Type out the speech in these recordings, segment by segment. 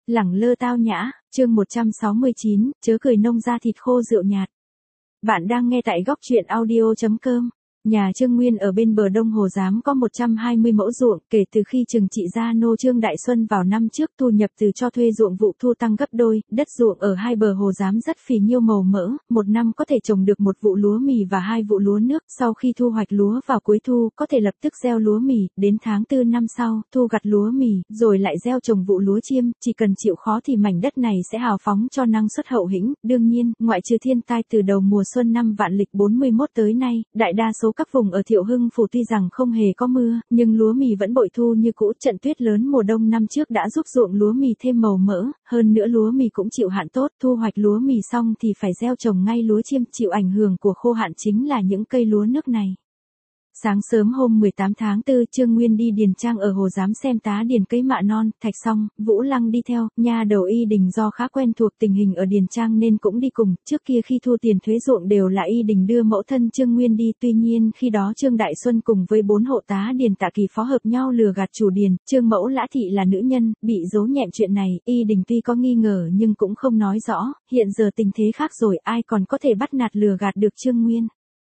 Lẳng lơ tao nhã, chương 169, chớ cười nông ra thịt khô rượu nhạt. Bạn đang nghe tại góc truyện audio.com. Nhà Trương Nguyên ở bên bờ đông Hồ Giám có 120 mẫu ruộng, kể từ khi Trừng trị gia nô Trương Đại Xuân vào năm trước thu nhập từ cho thuê ruộng vụ thu tăng gấp đôi, đất ruộng ở hai bờ Hồ Giám rất phì nhiêu màu mỡ, một năm có thể trồng được một vụ lúa mì và hai vụ lúa nước, sau khi thu hoạch lúa vào cuối thu, có thể lập tức gieo lúa mì, đến tháng 4 năm sau, thu gặt lúa mì, rồi lại gieo trồng vụ lúa chiêm, chỉ cần chịu khó thì mảnh đất này sẽ hào phóng cho năng suất hậu hĩnh, đương nhiên, ngoại trừ thiên tai từ đầu mùa xuân năm Vạn Lịch 41 tới nay, đại đa số các vùng ở Thiệu Hưng Phủ tuy rằng không hề có mưa, nhưng lúa mì vẫn bội thu như cũ. Trận tuyết lớn mùa đông năm trước đã giúp ruộng lúa mì thêm màu mỡ, hơn nữa lúa mì cũng chịu hạn tốt, thu hoạch lúa mì xong thì phải gieo trồng ngay lúa chiêm. Chịu ảnh hưởng của khô hạn chính là những cây lúa nước này. Sáng sớm hôm 18 tháng 4, Trương Nguyên đi điền trang ở Hồ Giám xem tá điền cấy mạ non, Thạch Song, Vũ Lăng đi theo, nha đầu Y Đình do khá quen thuộc tình hình ở điền trang nên cũng đi cùng, trước kia khi thu tiền thuế ruộng đều là Y Đình đưa mẫu thân Trương Nguyên đi, tuy nhiên khi đó Trương Đại Xuân cùng với 4 hộ tá điền Tạ Kỳ Phó hợp nhau lừa gạt chủ điền, Trương Mẫu Lã Thị là nữ nhân, bị giấu nhẹm chuyện này, Y Đình tuy có nghi ngờ nhưng cũng không nói rõ, hiện giờ tình thế khác rồi, ai còn có thể bắt nạt lừa gạt được Trương Nguyên.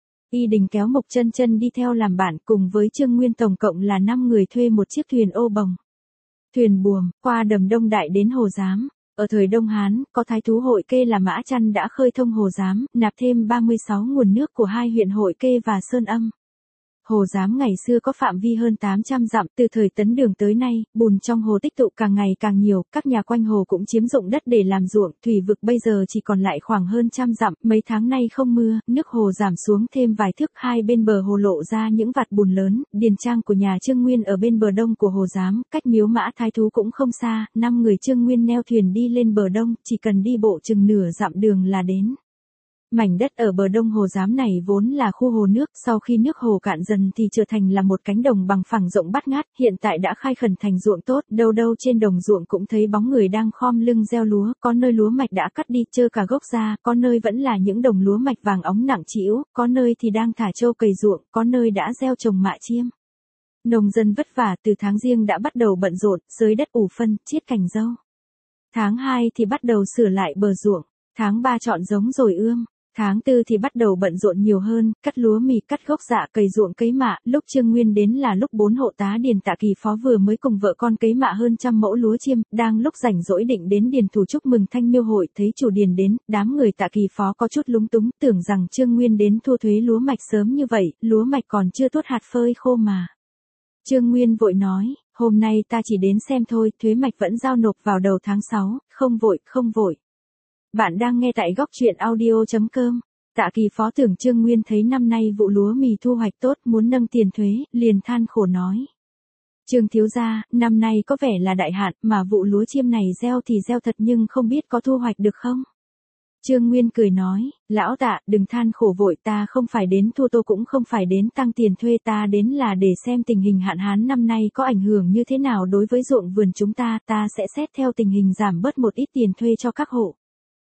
Y Đình kéo Mộc Chân Chân đi theo làm bạn, cùng với Trương Nguyên tổng cộng là 5 người thuê một chiếc thuyền ô bồng. Thuyền buồm, qua đầm Đông Đại đến Hồ Giám. Ở thời Đông Hán, có thái thú Hội Kê là Mã Chăn đã khơi thông Hồ Giám, nạp thêm 36 nguồn nước của hai huyện Hội Kê và Sơn Âm. Hồ Giám ngày xưa có phạm vi hơn 800 dặm, từ thời Tấn Đường tới nay, bùn trong hồ tích tụ càng ngày càng nhiều, các nhà quanh hồ cũng chiếm dụng đất để làm ruộng, thủy vực bây giờ chỉ còn lại khoảng hơn trăm dặm, mấy tháng nay không mưa, nước hồ giảm xuống thêm vài thước, hai bên bờ hồ lộ ra những vạt bùn lớn, điền trang của nhà Trương Nguyên ở bên bờ đông của Hồ Giám, cách miếu Mã Thái Thú cũng không xa, 5 người Trương Nguyên neo thuyền đi lên bờ đông, chỉ cần đi bộ chừng nửa dặm đường là đến. Mảnh đất ở bờ đông Hồ Giám này vốn là khu hồ nước, sau khi nước hồ cạn dần thì trở thành là một cánh đồng bằng phẳng rộng bát ngát, hiện tại đã khai khẩn thành ruộng tốt, đâu đâu trên đồng ruộng cũng thấy bóng người đang khom lưng gieo lúa, có nơi lúa mạch đã cắt đi trơ cả gốc ra, có nơi vẫn là những đồng lúa mạch vàng óng nặng trĩu, có nơi thì đang thả trâu cày ruộng, có nơi đã gieo trồng mạ chiêm. Nông dân vất vả, từ tháng Giêng đã bắt đầu bận rộn, xới đất ủ phân, chiết cành dâu. Tháng 2 thì bắt đầu sửa lại bờ ruộng, tháng 3 chọn giống rồi ươm. Tháng 4 thì bắt đầu bận rộn nhiều hơn, cắt lúa mì, cắt gốc dạ, cày ruộng cấy mạ, lúc Trương Nguyên đến là lúc 4 hộ tá điền Tạ Kỳ Phó vừa mới cùng vợ con cấy mạ hơn 100 mẫu lúa chiêm, đang lúc rảnh rỗi định đến điền thủ chúc mừng Thanh Miêu hội, thấy chủ điền đến, đám người Tạ Kỳ Phó có chút lúng túng, tưởng rằng Trương Nguyên đến thu thuế lúa mạch sớm như vậy, lúa mạch còn chưa tuốt hạt phơi khô mà. Trương Nguyên vội nói, hôm nay ta chỉ đến xem thôi, thuế mạch vẫn giao nộp vào đầu tháng 6, không vội, không vội. Bạn đang nghe tại góc truyện audio.com. Tạ Kỳ Phó tưởng Trương Nguyên thấy năm nay vụ lúa mì thu hoạch tốt, muốn nâng tiền thuế, liền than khổ nói. Trương thiếu gia, năm nay có vẻ là đại hạn, mà vụ lúa chiêm này gieo thì gieo thật nhưng không biết có thu hoạch được không? Trương Nguyên cười nói, lão Tạ, đừng than khổ vội, ta không phải đến thua tô cũng không phải đến tăng tiền thuê, ta đến là để xem tình hình hạn hán năm nay có ảnh hưởng như thế nào đối với ruộng vườn chúng ta sẽ xét theo tình hình giảm bớt một ít tiền thuê cho các hộ.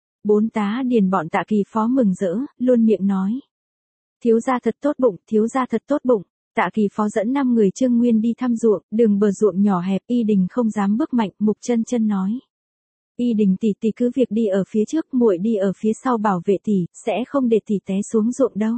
4 tá điền bọn Tạ Kỳ Phó mừng rỡ, luôn miệng nói. Thiếu gia thật tốt bụng, thiếu gia thật tốt bụng. Tạ Kỳ Phó dẫn 5 người Trương Nguyên đi thăm ruộng, đường bờ ruộng nhỏ hẹp, Y Đình không dám bước mạnh, Mục Chân Chân nói. Y Đình tỷ tỷ cứ việc đi ở phía trước, muội đi ở phía sau bảo vệ tỷ, sẽ không để tỷ té xuống ruộng đâu.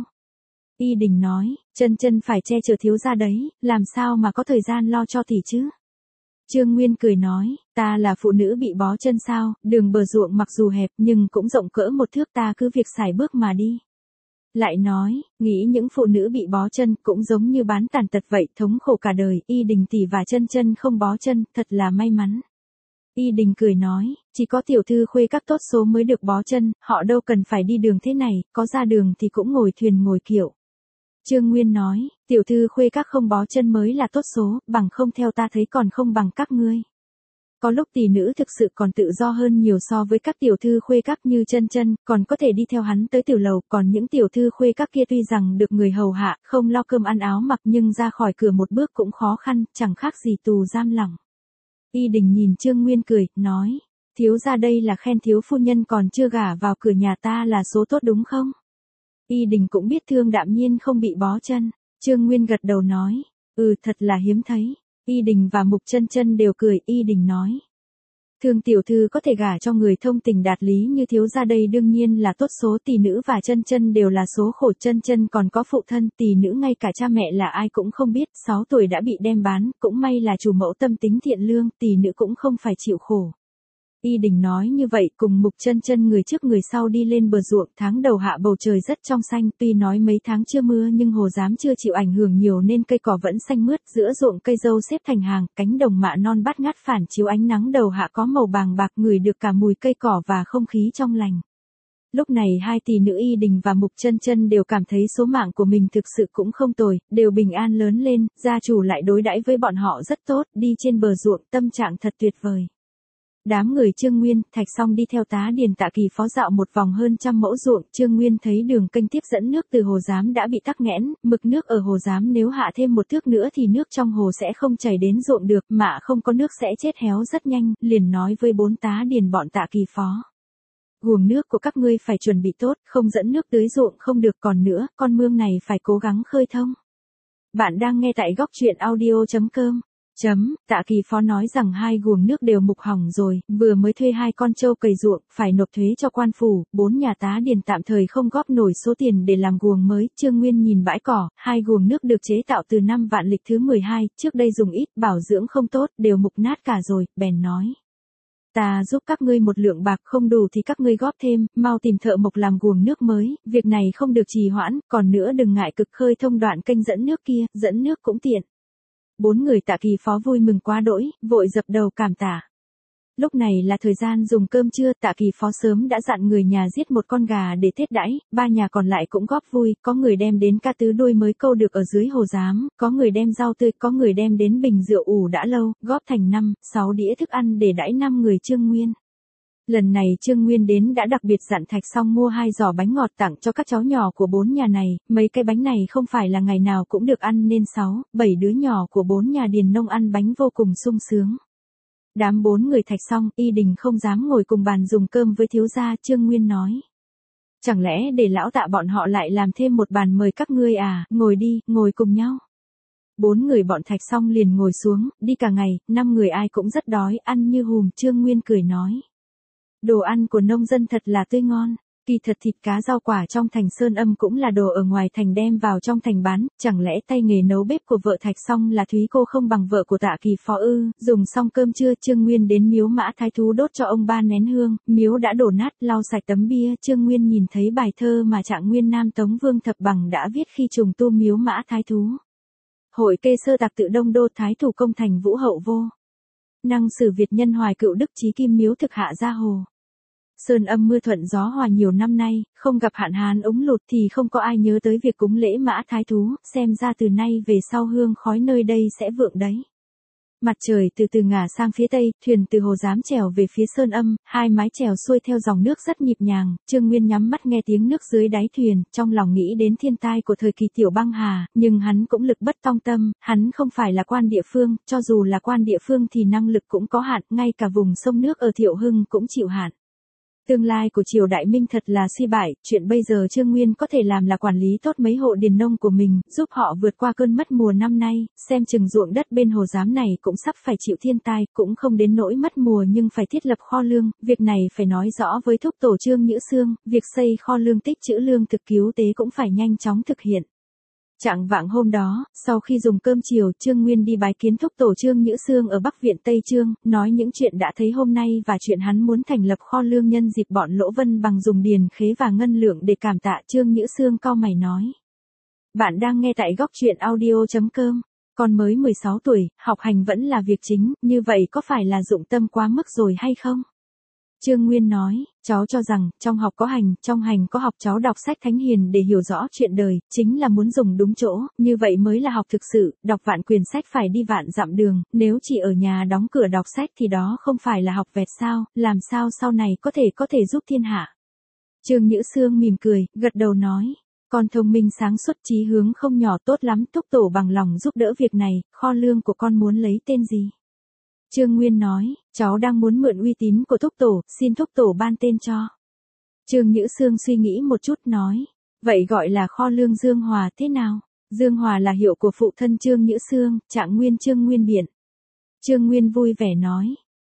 Y Đình nói, Chân Chân phải che chở thiếu gia đấy, làm sao mà có thời gian lo cho tỷ chứ? Trương Nguyên cười nói, ta là phụ nữ bị bó chân sao, đường bờ ruộng mặc dù hẹp nhưng cũng rộng cỡ một thước, ta cứ việc xài bước mà đi. Lại nói, nghĩ những phụ nữ bị bó chân cũng giống như bán tàn tật vậy, thống khổ cả đời, Y Đình tỷ và Chân Chân không bó chân, thật là may mắn. Y Đình cười nói, chỉ có tiểu thư khuê các tốt số mới được bó chân, họ đâu cần phải đi đường thế này, có ra đường thì cũng ngồi thuyền ngồi kiệu. Trương Nguyên nói, tiểu thư khuê các không bó chân mới là tốt số, bằng không theo ta thấy còn không bằng các ngươi. Có lúc tỷ nữ thực sự còn tự do hơn nhiều so với các tiểu thư khuê các như Chân Chân, còn có thể đi theo hắn tới tiểu lầu, còn những tiểu thư khuê các kia tuy rằng được người hầu hạ, không lo cơm ăn áo mặc nhưng ra khỏi cửa một bước cũng khó khăn, chẳng khác gì tù giam lỏng. Y Đình nhìn Trương Nguyên cười, nói, thiếu gia đây là khen thiếu phu nhân còn chưa gả vào cửa nhà ta là số tốt đúng không? Y Đình cũng biết Thương Đạm Nhiên không bị bó chân. Trương Nguyên gật đầu nói, thật là hiếm thấy. Y Đình và Mục Chân Chân đều cười, Y Đình nói. Thương tiểu thư có thể gả cho người thông tình đạt lý như thiếu gia đây đương nhiên là tốt số, tỷ nữ và chân chân đều là số khổ, chân chân còn có phụ thân, tỷ nữ ngay cả cha mẹ là ai cũng không biết, 6 tuổi đã bị đem bán, cũng may là chủ mẫu tâm tính thiện lương, tỷ nữ cũng không phải chịu khổ. Y Đình nói như vậy, cùng Mục Chân Chân người trước người sau đi lên bờ ruộng, tháng đầu hạ bầu trời rất trong xanh, tuy nói mấy tháng chưa mưa nhưng hồ giám chưa chịu ảnh hưởng nhiều nên cây cỏ vẫn xanh mướt, giữa ruộng cây dâu xếp thành hàng, cánh đồng mạ non bát ngát phản chiếu ánh nắng đầu hạ có màu bàng bạc, ngửi được cả mùi cây cỏ và không khí trong lành. Lúc này hai tỷ nữ Y Đình và Mục Chân Chân đều cảm thấy số mạng của mình thực sự cũng không tồi, đều bình an lớn lên, gia chủ lại đối đãi với bọn họ rất tốt, đi trên bờ ruộng, tâm trạng thật tuyệt vời. Đám người Trương Nguyên, Thạch Song đi theo tá điền Tạ Kỳ Phó dạo một vòng hơn 100 mẫu ruộng, Trương Nguyên thấy đường kênh tiếp dẫn nước từ hồ giám đã bị tắc nghẽn, mực nước ở hồ giám nếu hạ thêm một thước nữa thì nước trong hồ sẽ không chảy đến ruộng được, mạ không có nước sẽ chết héo rất nhanh, liền nói với 4 tá điền bọn Tạ Kỳ Phó. Guồng nước của các ngươi phải chuẩn bị tốt, không dẫn nước tưới ruộng không được, còn nữa, con mương này phải cố gắng khơi thông. Bạn đang nghe tại góc truyện audio.com. Tạ Kỳ Phó nói rằng 2 guồng nước đều mục hỏng rồi, vừa mới thuê 2 con trâu cày ruộng, phải nộp thuế cho quan phủ, 4 nhà tá điền tạm thời không góp nổi số tiền để làm guồng mới. Trương Nguyên nhìn bãi cỏ, 2 guồng nước được chế tạo từ năm Vạn Lịch thứ 12, trước đây dùng ít, bảo dưỡng không tốt, đều mục nát cả rồi, bèn nói. Ta giúp các ngươi 1 lượng bạc, không đủ thì các ngươi góp thêm, mau tìm thợ mộc làm guồng nước mới, việc này không được trì hoãn, còn nữa đừng ngại cực khơi thông đoạn kênh dẫn nước kia, dẫn nước cũng tiện. 4 người Tạ Kỳ Phó vui mừng quá đỗi, vội dập đầu cảm tạ. Lúc này là thời gian dùng cơm trưa, Tạ Kỳ Phó sớm đã dặn người nhà giết 1 con gà để thiết đãi, 3 nhà còn lại cũng góp vui, có người đem đến cá tứ đuôi mới câu được ở dưới hồ giám, có người đem rau tươi, có người đem đến bình rượu ủ đã lâu, góp thành 5-6 đĩa thức ăn để đãi 5 người Trương Nguyên. Lần này Trương Nguyên đến đã đặc biệt dặn Thạch Song mua 2 giỏ bánh ngọt tặng cho các cháu nhỏ của 4 nhà này, mấy cái bánh này không phải là ngày nào cũng được ăn nên 6-7 đứa nhỏ của 4 nhà điền nông ăn bánh vô cùng sung sướng. Đám 4 người Thạch Song, Y Đình không dám ngồi cùng bàn dùng cơm với thiếu gia, Trương Nguyên nói. Chẳng lẽ để lão Tạ bọn họ lại làm thêm một bàn mời các ngươi à, ngồi đi, ngồi cùng nhau. 4 người bọn Thạch Song liền ngồi xuống, đi cả ngày, 5 người ai cũng rất đói, ăn như hùm, Trương Nguyên cười nói. Đồ ăn của nông dân thật là tươi ngon, kỳ thật thịt cá rau quả trong thành Sơn Âm cũng là đồ ở ngoài thành đem vào trong thành bán, chẳng lẽ tay nghề nấu bếp của vợ Thạch Song là Thúy cô không bằng vợ của Tạ Kỳ Phó ư? Dùng xong cơm trưa, Trương Nguyên đến miếu Mã Thái Thú đốt cho ông 3 nén hương, miếu đã đổ nát, lau sạch tấm bia, Trương Nguyên nhìn thấy bài thơ mà Trạng Nguyên Nam Tống Vương Thập Bằng đã viết khi trùng tu miếu Mã Thái Thú. Hội kê sơ tạc tự Đông Đô Thái Thủ công thành vũ hậu vô. Năng sử Việt nhân hoài cựu đức chí kim miếu thực hạ gia hồ. Sơn Âm mưa thuận gió hòa nhiều năm nay, không gặp hạn hán ống lụt thì không có ai nhớ tới việc cúng lễ Mã Thái Thú, xem ra từ nay về sau hương khói nơi đây sẽ vượng đấy. Mặt trời từ từ ngả sang phía tây, thuyền từ hồ giám trèo về phía Sơn Âm, 2 mái chèo xuôi theo dòng nước rất nhịp nhàng, Trương Nguyên nhắm mắt nghe tiếng nước dưới đáy thuyền, trong lòng nghĩ đến thiên tai của thời kỳ Tiểu Băng Hà, nhưng hắn cũng lực bất tòng tâm, hắn không phải là quan địa phương, cho dù là quan địa phương thì năng lực cũng có hạn, ngay cả vùng sông nước ở Thiệu Hưng cũng chịu hạn. Tương lai của triều Đại Minh thật là suy bại, chuyện bây giờ Trương Nguyên có thể làm là quản lý tốt mấy hộ điền nông của mình, giúp họ vượt qua cơn mất mùa năm nay, xem chừng ruộng đất bên hồ giám này cũng sắp phải chịu thiên tai, cũng không đến nỗi mất mùa nhưng phải thiết lập kho lương, việc này phải nói rõ với thúc tổ Trương Nhữ Xương, việc xây kho lương tích trữ lương thực cứu tế cũng phải nhanh chóng thực hiện. Chạng vạng hôm đó, sau khi dùng cơm chiều, Trương Nguyên đi bái kiến thúc tổ Trương Nhữ Xương ở Bắc Viện Tây Trương, nói những chuyện đã thấy hôm nay và chuyện hắn muốn thành lập kho lương nhân dịp bọn Lỗ Vân Bằng dùng điền khế và ngân lượng để cảm tạ. Trương Nhữ Xương cau mày nói. Bạn đang nghe tại góc truyện audio.com, con mới 16 tuổi, học hành vẫn là việc chính, như vậy có phải là dụng tâm quá mức rồi hay không? Trương Nguyên nói, cháu cho rằng, trong học có hành, trong hành có học, cháu đọc sách thánh hiền để hiểu rõ chuyện đời, chính là muốn dùng đúng chỗ, như vậy mới là học thực sự, đọc vạn quyển sách phải đi vạn dặm đường, nếu chỉ ở nhà đóng cửa đọc sách thì đó không phải là học vẹt sao, làm sao sau này có thể giúp thiên hạ. Trương Nhữ Xương mỉm cười, gật đầu nói, con thông minh sáng suốt chí hướng không nhỏ, tốt lắm, thúc tổ bằng lòng giúp đỡ việc này, kho lương của con muốn lấy tên gì? Trương Nguyên nói, cháu đang muốn mượn uy tín của thúc tổ, xin thúc tổ ban tên cho. Trương Nhữ Xương suy nghĩ một chút nói, vậy gọi là kho lương Dương Hòa thế nào? Dương Hòa là hiệu của phụ thân Trương Nhữ Xương, Trạng Nguyên Trương Nguyên Biện. Trương Nguyên vui vẻ nói,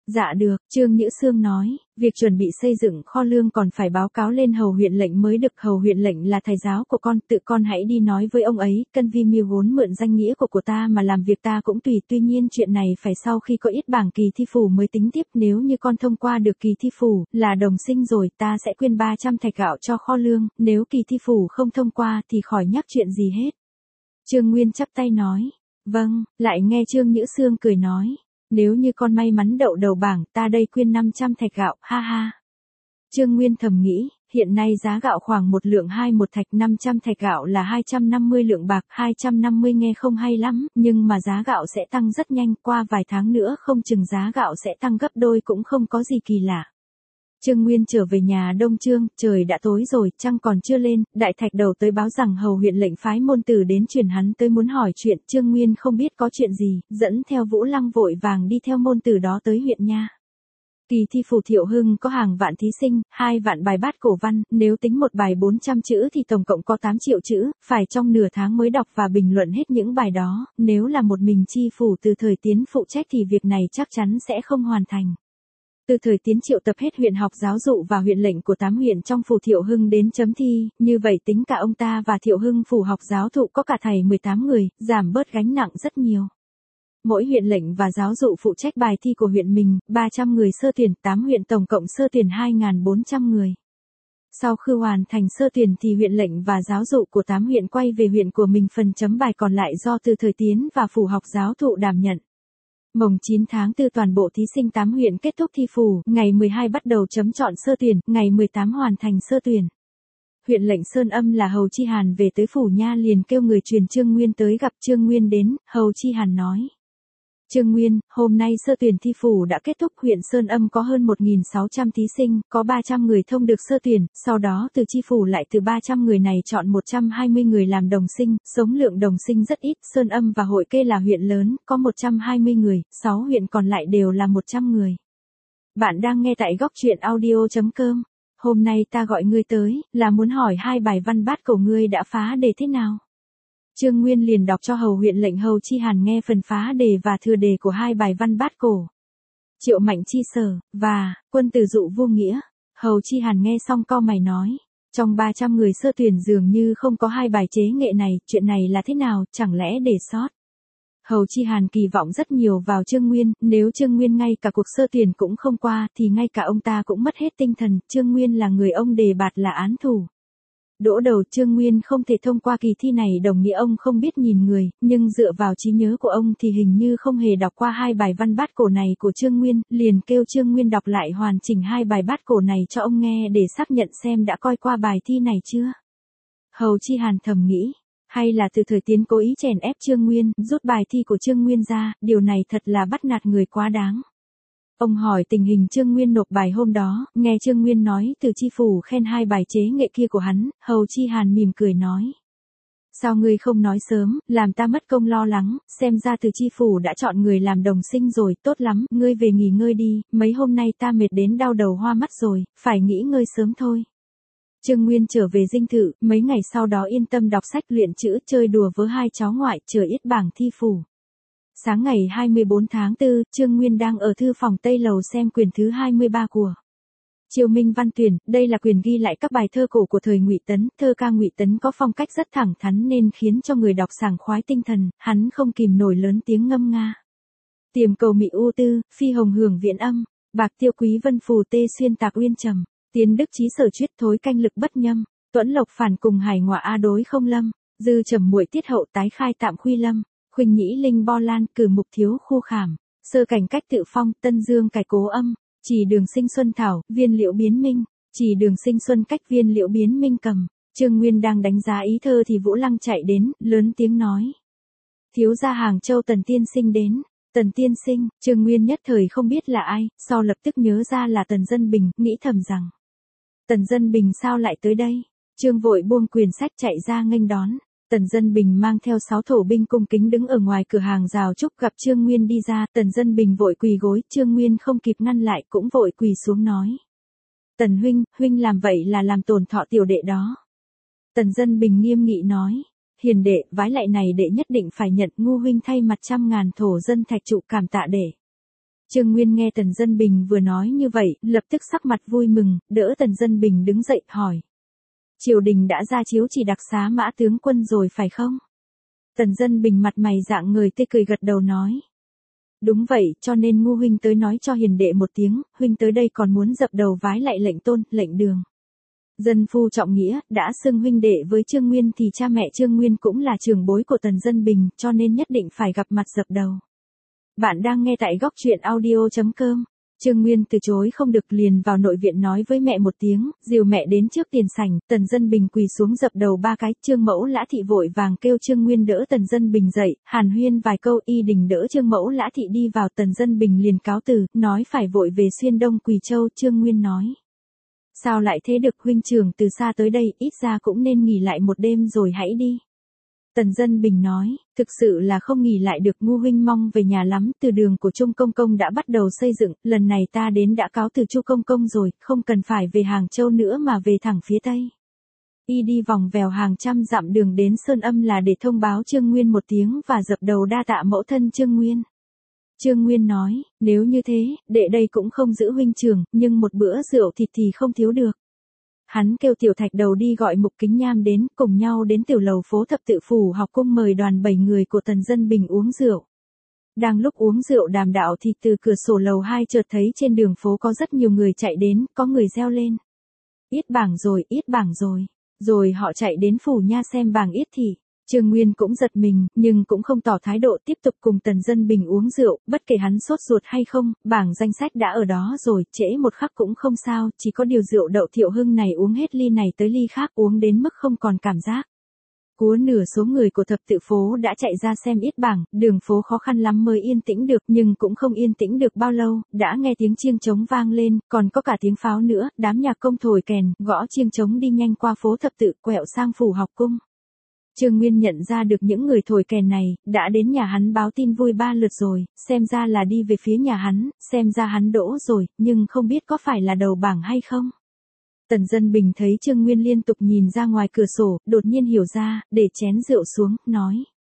Dạ được, Trương Nhữ Sương nói, việc chuẩn bị xây dựng kho lương còn phải báo cáo lên hầu huyện lệnh mới được. Hầu huyện lệnh là thầy giáo của con, tự con hãy đi nói với ông ấy, Cân Vi Miêu vốn mượn danh nghĩa của ta mà làm việc ta cũng tùy. Tuy nhiên chuyện này phải sau khi có ít bảng kỳ thi phủ mới tính tiếp. Nếu như con thông qua được kỳ thi phủ, là đồng sinh rồi, ta sẽ quyên 300 thạch gạo cho kho lương. Nếu kỳ thi phủ không thông qua thì khỏi nhắc chuyện gì hết. Trương Nguyên chắp tay nói, vâng. Lại nghe Trương Nhữ Sương cười nói, nếu như con may mắn đậu đầu bảng, ta đây quyên 500 thạch gạo, ha ha. Trương Nguyên thầm nghĩ, hiện nay giá gạo khoảng 1 lượng 2 một thạch, 500 thạch gạo là 250 lượng bạc, 250 nghe không hay lắm, nhưng mà giá gạo sẽ tăng rất nhanh, qua vài tháng nữa không chừng giá gạo sẽ tăng gấp đôi cũng không có gì kỳ lạ. Trương Nguyên trở về nhà Đông Trương, trời đã tối rồi, trăng còn chưa lên, Đại Thạch Đầu tới báo rằng hầu huyện lệnh phái môn tử đến truyền hắn tới muốn hỏi chuyện. Trương Nguyên không biết có chuyện gì, dẫn theo Vũ Lăng vội vàng đi theo môn tử đó tới huyện nha. Kỳ thi phủ Thiệu Hưng có hàng vạn thí sinh, 2 vạn bài bát cổ văn, nếu tính một bài 400 chữ thì tổng cộng có 8 triệu chữ, phải trong nửa tháng mới đọc và bình luận hết những bài đó. Nếu là một mình Chi phủ Từ Thời Tiến phụ trách thì việc này chắc chắn sẽ không hoàn thành. Từ Thời Tiến triệu tập hết huyện học giáo dụ và huyện lệnh của 8 huyện trong phủ Thiệu Hưng đến chấm thi, như vậy tính cả ông ta và Thiệu Hưng phủ học giáo thụ có cả thầy 18 người, giảm bớt gánh nặng rất nhiều. Mỗi huyện lệnh và giáo dụ phụ trách bài thi của huyện mình, 300 người sơ tuyển, 8 huyện tổng cộng sơ tuyển 2.400 người. Sau khi hoàn thành sơ tuyển thì huyện lệnh và giáo dụ của 8 huyện quay về huyện của mình, phần chấm bài còn lại do Từ Thời Tiến và phủ học giáo thụ đảm nhận. Mồng 9 tháng 4 toàn bộ thí sinh 8 huyện kết thúc thi phủ, ngày 12 bắt đầu chấm chọn sơ tuyển, ngày 18 hoàn thành sơ tuyển. Huyện lệnh Sơn Âm là Hầu Chi Hàn về tới phủ nha liền kêu người truyền Trương Nguyên tới gặp. Trương Nguyên đến, Hầu Chi Hàn nói, Trương Nguyên, hôm nay sơ tuyển thi phủ đã kết thúc, huyện Sơn Âm có hơn 1.600 thí sinh, có 300 người thông được sơ tuyển, sau đó từ chi phủ lại từ 300 người này chọn 120 người làm đồng sinh, số lượng đồng sinh rất ít. Sơn Âm và Hội Kê là huyện lớn, có 120 người, 6 huyện còn lại đều là 100 người. Bạn đang nghe tại góc truyện audio.com. Hôm nay ta gọi ngươi tới, là muốn hỏi 2 bài văn bát cổ ngươi đã phá đề thế nào? Trương Nguyên liền đọc cho hầu huyện lệnh Hầu Chi Hàn nghe phần phá đề và thừa đề của 2 bài văn bát cổ. Triệu Mạnh Chi Sở, và Quân Tử Dụ Vô Nghĩa. Hầu Chi Hàn nghe xong cau mày nói, trong 300 người sơ tuyển dường như không có 2 bài chế nghệ này, chuyện này là thế nào, chẳng lẽ để sót? Hầu Chi Hàn kỳ vọng rất nhiều vào Trương Nguyên, nếu Trương Nguyên ngay cả cuộc sơ tuyển cũng không qua thì ngay cả ông ta cũng mất hết tinh thần. Trương Nguyên là người ông đề bạt là án thủ. Đỗ đầu Trương Nguyên không thể thông qua kỳ thi này đồng nghĩa ông không biết nhìn người, nhưng dựa vào trí nhớ của ông thì hình như không hề đọc qua 2 bài văn bát cổ này của Trương Nguyên, liền kêu Trương Nguyên đọc lại hoàn chỉnh 2 bài bát cổ này cho ông nghe để xác nhận xem đã coi qua bài thi này chưa. Hầu Chi Hàn thầm nghĩ, hay là Từ Thời Tiến cố ý chèn ép Trương Nguyên, rút bài thi của Trương Nguyên ra, điều này thật là bắt nạt người quá đáng. Ông hỏi tình hình Trương Nguyên nộp bài hôm đó, nghe Trương Nguyên nói từ chi phủ khen 2 bài chế nghệ kia của hắn, Hầu Chi Hàn mỉm cười nói. Sao ngươi không nói sớm, làm ta mất công lo lắng, xem ra từ chi phủ đã chọn người làm đồng sinh rồi, tốt lắm, ngươi về nghỉ ngơi đi, mấy hôm nay ta mệt đến đau đầu hoa mắt rồi, phải nghỉ ngơi sớm thôi. Trương Nguyên trở về dinh thự, mấy ngày sau đó yên tâm đọc sách luyện chữ, chơi đùa với 2 cháu ngoại, chờ ít bảng thi phủ. Sáng ngày 24 tháng 4, Trương Nguyên đang ở thư phòng Tây Lầu xem quyển thứ 23 của Triều Minh Văn Tuyển. Đây là quyển ghi lại các bài thơ cổ của thời Ngụy Tấn. Thơ ca Ngụy Tấn có phong cách rất thẳng thắn nên khiến cho người đọc sảng khoái tinh thần, hắn không kìm nổi lớn tiếng ngâm nga. Tiềm cầu mị u tư, phi hồng hưởng viễn âm, bạc tiêu quý vân phù tê xuyên tạc uyên trầm, tiến đức trí sở chuyết thối canh lực bất nhâm, tuẫn lộc phản cùng hải ngọa a đối không lâm, dư trầm muội tiết hậu tái khai tạm khuy lâm. Khuynh nhĩ linh bo lan cử mục thiếu khu khảm, sơ cảnh cách tự phong, tân dương cải cố âm, chỉ đường sinh xuân thảo, viên liễu biến minh, chỉ đường sinh xuân cách viên liễu biến minh cầm. Trương Nguyên đang đánh giá ý thơ thì Vũ Lăng chạy đến, lớn tiếng nói. Thiếu gia Hàng Châu Tần Tiên Sinh đến. Tần Tiên Sinh, Trương Nguyên nhất thời không biết là ai, sau lập tức nhớ ra là Tần Dân Bình, nghĩ thầm rằng. Tần Dân Bình sao lại tới đây? Trương vội buông quyển sách chạy ra nghênh đón. Tần Dân Bình mang theo 6 thổ binh cung kính đứng ở ngoài cửa hàng rào trúc, gặp Trương Nguyên đi ra, Tần Dân Bình vội quỳ gối, Trương Nguyên không kịp ngăn lại cũng vội quỳ xuống nói. Tần huynh, huynh làm vậy là làm tổn thọ tiểu đệ đó. Tần Dân Bình nghiêm nghị nói, hiền đệ, vái lại này đệ nhất định phải nhận, ngu huynh thay mặt 100.000 thổ dân thạch trụ cảm tạ đệ. Trương Nguyên nghe Tần Dân Bình vừa nói như vậy, lập tức sắc mặt vui mừng, đỡ Tần Dân Bình đứng dậy, hỏi. Triều đình đã ra chiếu chỉ đặc xá Mã tướng quân rồi phải không? Tần Dân Bình mặt mày dạng người tươi cười gật đầu nói. Đúng vậy, cho nên ngu huynh tới nói cho hiền đệ một tiếng, huynh tới đây còn muốn dập đầu vái lại lệnh tôn, lệnh đường. Dân phu trọng nghĩa, đã xưng huynh đệ với Trương Nguyên thì cha mẹ Trương Nguyên cũng là trưởng bối của Tần Dân Bình, cho nên nhất định phải gặp mặt dập đầu. Bạn đang nghe tại góc truyện audio.com. Trương Nguyên từ chối không được liền vào nội viện nói với mẹ một tiếng, dìu mẹ đến trước tiền sảnh, Tần Dân Bình quỳ xuống dập đầu 3 cái, Trương Mẫu Lã Thị vội vàng kêu Trương Nguyên đỡ Tần Dân Bình dậy, hàn huyên vài câu y đình đỡ Trương Mẫu Lã Thị đi vào, Tần Dân Bình liền cáo từ, nói phải vội về xuyên Đông Quỳ Châu. Trương Nguyên nói. Sao lại thế được, huynh trưởng từ xa tới đây, ít ra cũng nên nghỉ lại một đêm rồi hãy đi. Tần Dân Bình nói, thực sự là không nghỉ lại được, ngu huynh mong về nhà lắm, từ đường của Trung Công Công đã bắt đầu xây dựng, lần này ta đến đã cáo từ Chu Công Công rồi, không cần phải về Hàng Châu nữa mà về thẳng phía Tây. Y đi vòng vèo hàng trăm dặm đường đến Sơn Âm là để thông báo Trương Nguyên một tiếng và dập đầu đa tạ mẫu thân Trương Nguyên. Trương Nguyên nói, nếu như thế, đệ đây cũng không giữ huynh trưởng, nhưng một bữa rượu thịt thì không thiếu được. Hắn kêu Tiểu Thạch Đầu đi gọi Mục Kính Nham đến, cùng nhau đến tiểu lầu phố Thập Tự Phủ học cung mời đoàn 7 người của Tần Dân Bình uống rượu. Đang lúc uống rượu đàm đạo thì từ cửa sổ lầu 2 chợt thấy trên đường phố có rất nhiều người chạy đến, có người reo lên. Yết bảng rồi, yết bảng rồi. Rồi họ chạy đến phủ nha xem bảng yết thị. Trương Nguyên cũng giật mình, nhưng cũng không tỏ thái độ, tiếp tục cùng Tần Dân Bình uống rượu, bất kể hắn sốt ruột hay không, bảng danh sách đã ở đó rồi, trễ một khắc cũng không sao, chỉ có điều rượu Đậu Thiệu Hưng này uống hết ly này tới ly khác, uống đến mức không còn cảm giác. Cúa nửa số người của Thập Tự phố đã chạy ra xem yết bảng, đường phố khó khăn lắm mới yên tĩnh được, nhưng cũng không yên tĩnh được bao lâu, đã nghe tiếng chiêng trống vang lên, còn có cả tiếng pháo nữa, đám nhạc công thổi kèn, gõ chiêng trống đi nhanh qua phố Thập Tự, quẹo sang phủ học cung. Trương Nguyên nhận ra được những người thổi kèn này, đã đến nhà hắn báo tin vui 3 lượt rồi, xem ra là đi về phía nhà hắn, xem ra hắn đỗ rồi, nhưng không biết có phải là đầu bảng hay không. Tần Dân Bình thấy Trương Nguyên liên tục nhìn ra ngoài cửa sổ, đột nhiên hiểu ra, để chén rượu xuống, nói.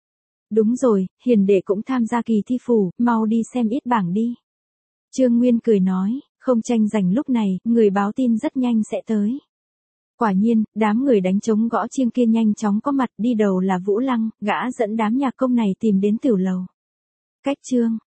Đúng rồi, hiền đệ cũng tham gia kỳ thi phủ, mau đi xem yết bảng đi. Trương Nguyên cười nói, không tranh giành lúc này, người báo tin rất nhanh sẽ tới. Quả nhiên, đám người đánh trống gõ chiêng kia nhanh chóng có mặt, đi đầu là Vũ Lăng, gã dẫn đám nhạc công này tìm đến tiểu lầu. Cách chương